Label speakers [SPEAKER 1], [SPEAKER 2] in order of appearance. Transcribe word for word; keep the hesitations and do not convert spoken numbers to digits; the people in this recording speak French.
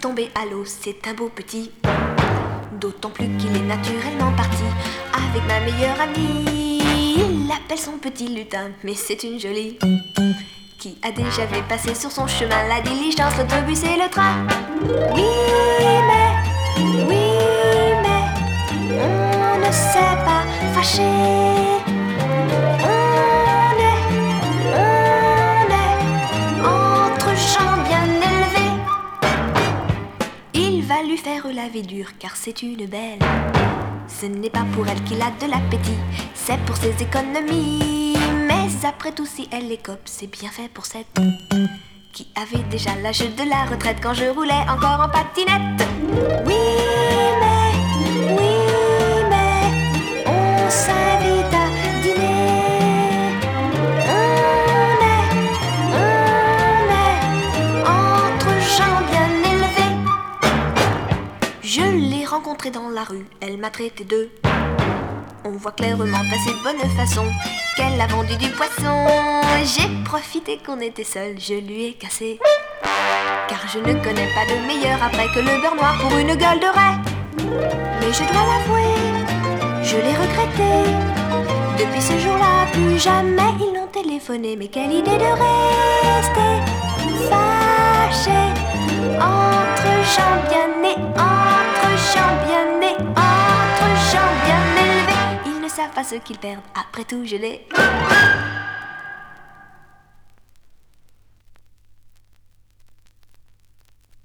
[SPEAKER 1] tombé à l'eau, c'est un beau petit. D'autant plus qu'il est naturellement parti avec ma meilleure amie. Il l'appelle son petit lutin, mais c'est une jolie qui a déjà vu passer sur son chemin la diligence, l'autobus et le train. Oui, mais, oui, mais, on ne s'est pas fâché. On est, on est entre gens bien élevés. Il va lui faire la vie dure car c'est une belle. Ce n'est pas pour elle qu'il a de l'appétit, c'est pour ses économies. Mais après tout, si elle écope, c'est bien fait pour cette qui avait déjà l'âge de la retraite quand je roulais encore en patinette. Oui, mais, oui, mais, on s'invite à dîner. On est, on est entre gens bien élevés. Je l'ai rencontrée dans la rue, elle m'a traité de. On voit clairement à ses bonnes façons qu'elle a vendu du poisson. J'ai profité qu'on était seuls, je lui ai cassé. Car je ne connais pas de meilleur après que le beurre noir pour une gueule de raie. Mais je dois l'avouer, je l'ai regretté. Depuis ce jour-là, plus jamais ils n'ont téléphoné. Mais quelle idée de rester fâché entre gens bien nés, entre gens bien nés, entre gens bien élevés. Ils ne savent pas ce qu'ils perdent, après tout je l'ai.